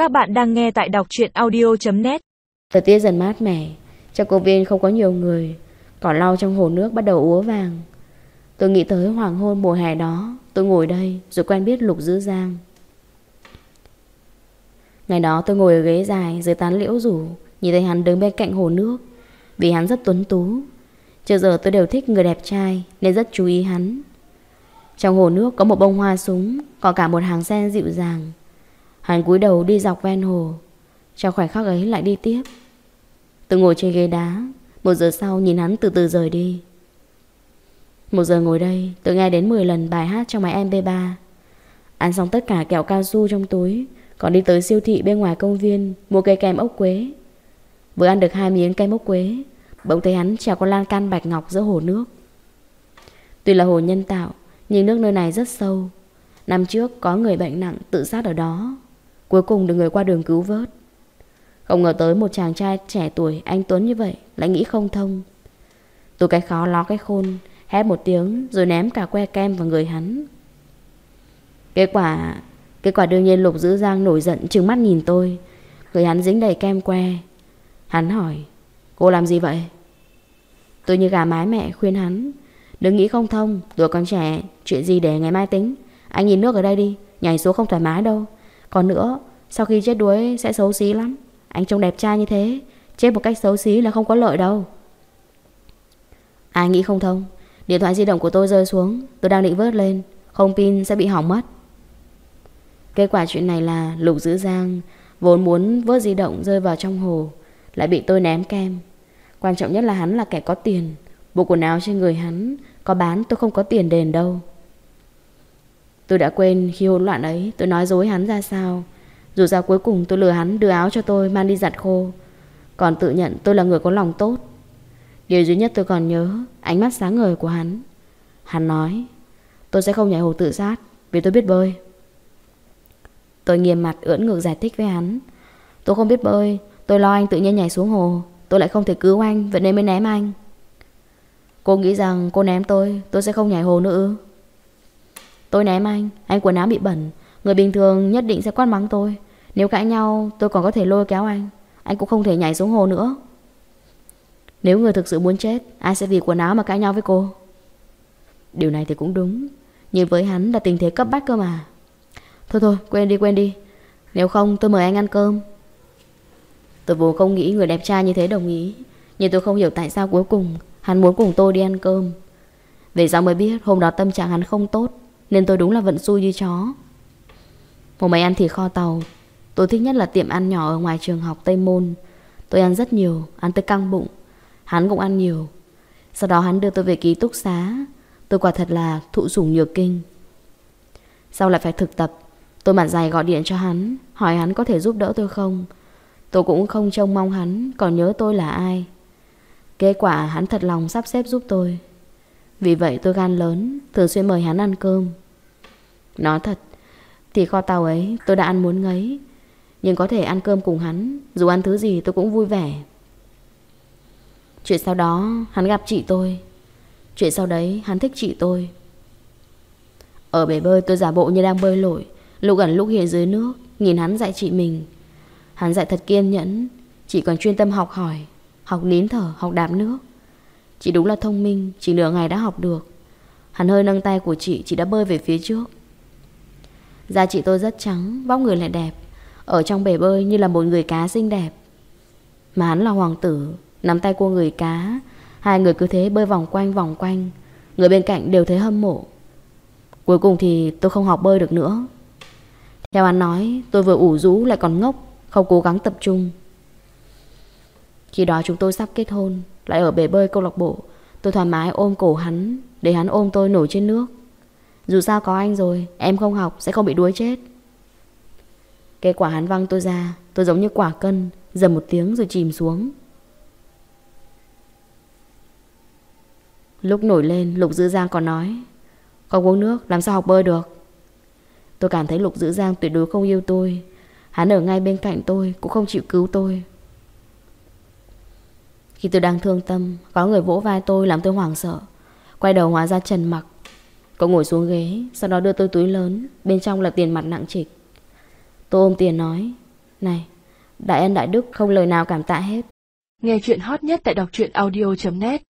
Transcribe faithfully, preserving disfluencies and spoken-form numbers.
Các bạn đang nghe tại đọc truyện audio chấm net. Thời tiết dần mát mẻ, trong công viên không có nhiều người, cỏ lau trong hồ nước bắt đầu úa vàng. Tôi nghĩ tới hoàng hôn mùa hè đó, tôi ngồi đây rồi quen biết Lục Dữ Giang. Ngày đó tôi ngồi ở ghế dài dưới tán liễu rủ, nhìn thấy hắn đứng bên cạnh hồ nước. Vì hắn rất tuấn tú, trước giờ tôi đều thích người đẹp trai nên rất chú ý hắn. Trong hồ nước có một bông hoa súng, có cả một hàng sen dịu dàng. Hắn cúi đầu đi dọc ven hồ, trong khoảnh khắc ấy lại đi tiếp. Tôi ngồi trên ghế đá, một giờ sau nhìn hắn từ từ rời đi. Một giờ ngồi đây, tôi nghe đến mười lần bài hát trong máy em pê ba. Ăn xong tất cả kẹo cao su trong túi, còn đi tới siêu thị bên ngoài công viên mua cây kem ốc quế. Vừa ăn được hai miếng kem ốc quế, bỗng thấy hắn trèo con lan can bạch ngọc giữa hồ nước. Tuy là hồ nhân tạo, nhưng nước nơi này rất sâu. Năm trước có người bệnh nặng tự sát ở đó, cuối cùng được người qua đường cứu vớt. Không ngờ tới một chàng trai trẻ tuổi anh tuấn như vậy lại nghĩ không thông. Tôi cái khó ló cái khôn, hét một tiếng rồi ném cả que kem vào người hắn. Kết quả Kết quả đương nhiên Lục Dữ Giang nổi giận trừng mắt nhìn tôi. Người hắn dính đầy kem que. Hắn hỏi: "Cô làm gì vậy?" Tôi như gà mái mẹ khuyên hắn: "Đừng nghĩ không thông, tuổi còn trẻ, chuyện gì để ngày mai tính. Anh nhìn nước ở đây đi, nhảy xuống không thoải mái đâu. Còn nữa, sau khi chết đuối sẽ xấu xí lắm. Anh trông đẹp trai như thế, chết một cách xấu xí là không có lợi đâu." Ai nghĩ không thông. Điện thoại di động của tôi rơi xuống, tôi đang định vớt lên, không pin sẽ bị hỏng mất. Kết quả chuyện này là Lục Dữ Giang vốn muốn vớt di động rơi vào trong hồ, lại bị tôi ném kem. Quan trọng nhất là hắn là kẻ có tiền. Bộ quần áo trên người hắn có bán tôi không có tiền đền đâu. Tôi đã quên khi hỗn loạn ấy tôi nói dối hắn ra sao. Dù sao cuối cùng tôi lừa hắn đưa áo cho tôi mang đi giặt khô, còn tự nhận tôi là người có lòng tốt. Điều duy nhất tôi còn nhớ ánh mắt sáng ngời của hắn. Hắn nói: "Tôi sẽ không nhảy hồ tự sát vì tôi biết bơi." Tôi nghiêm mặt ưỡn ngực giải thích với hắn: "Tôi không biết bơi, tôi lo anh tự nhiên nhảy xuống hồ, tôi lại không thể cứu anh, vậy nên mới ném anh." "Cô nghĩ rằng cô ném tôi, tôi sẽ không nhảy hồ nữa ư?" "Tôi ném anh, anh quần áo bị bẩn, người bình thường nhất định sẽ quát mắng tôi. Nếu cãi nhau tôi còn có thể lôi kéo anh, anh cũng không thể nhảy xuống hồ nữa." "Nếu người thực sự muốn chết, ai sẽ vì quần áo mà cãi nhau với cô?" Điều này thì cũng đúng, nhưng với hắn là tình thế cấp bách cơ mà. Thôi thôi, quên đi quên đi, nếu không tôi mời anh ăn cơm." Tôi vốn không nghĩ người đẹp trai như thế đồng ý, nhưng tôi không hiểu tại sao cuối cùng hắn muốn cùng tôi đi ăn cơm. Về sau mới biết hôm đó tâm trạng hắn không tốt, nên tôi đúng là vận xui như chó. Hôm ấy ăn thịt kho tàu. Tôi thích nhất là tiệm ăn nhỏ ở ngoài trường học Tây Môn. Tôi ăn rất nhiều, ăn tới căng bụng. Hắn cũng ăn nhiều. Sau đó hắn đưa tôi về ký túc xá. Tôi quả thật là thụ sủng nhược kinh. Sau lại phải thực tập, tôi mặt dày gọi điện cho hắn, hỏi hắn có thể giúp đỡ tôi không. Tôi cũng không trông mong hắn còn nhớ tôi là ai. Kết quả hắn thật lòng sắp xếp giúp tôi. Vì vậy tôi gan lớn, thường xuyên mời hắn ăn cơm. Nói thật, thì kho tàu ấy tôi đã ăn muốn ngấy, nhưng có thể ăn cơm cùng hắn, dù ăn thứ gì tôi cũng vui vẻ. Chuyện sau đó hắn gặp chị tôi. Chuyện sau đấy hắn thích chị tôi. Ở bể bơi tôi giả bộ như đang bơi lội, lúc gần lúc hiện dưới nước, nhìn hắn dạy chị mình. Hắn dạy thật kiên nhẫn, chị còn chuyên tâm học hỏi, học nín thở, học đạp nước. Chị đúng là thông minh, chỉ nửa ngày đã học được. Hắn hơi nâng tay của chị, chị đã bơi về phía trước. Da chị tôi rất trắng, vóc người lại đẹp, ở trong bể bơi như là một người cá xinh đẹp. Mà hắn là hoàng tử, nắm tay cô người cá. Hai người cứ thế bơi vòng quanh vòng quanh, người bên cạnh đều thấy hâm mộ. Cuối cùng thì tôi không học bơi được nữa. Theo hắn nói, tôi vừa ủ rũ lại còn ngốc, không cố gắng tập trung. Khi đó chúng tôi sắp kết hôn, lại ở bể bơi câu lạc bộ. Tôi thoải mái ôm cổ hắn, để hắn ôm tôi nổi trên nước. Dù sao có anh rồi, em không học sẽ không bị đuối chết. Kết quả hắn văng tôi ra, tôi giống như quả cân, dầm một tiếng rồi chìm xuống. Lúc nổi lên, Lục Dữ Giang còn nói: "Không uống nước làm sao học bơi được." Tôi cảm thấy Lục Dữ Giang tuyệt đối không yêu tôi. Hắn ở ngay bên cạnh tôi cũng không chịu cứu tôi. Khi tôi đang thương tâm, có người vỗ vai tôi làm tôi hoảng sợ. Quay đầu hóa ra Trần Mặc. Cậu ngồi xuống ghế, sau đó đưa tôi túi lớn, bên trong là tiền mặt nặng trịch. Tôi ôm tiền nói: Này, đại ân đại đức không lời nào cảm tạ hết. Nghe chuyện hot nhất tại đọc truyện audio chấm net.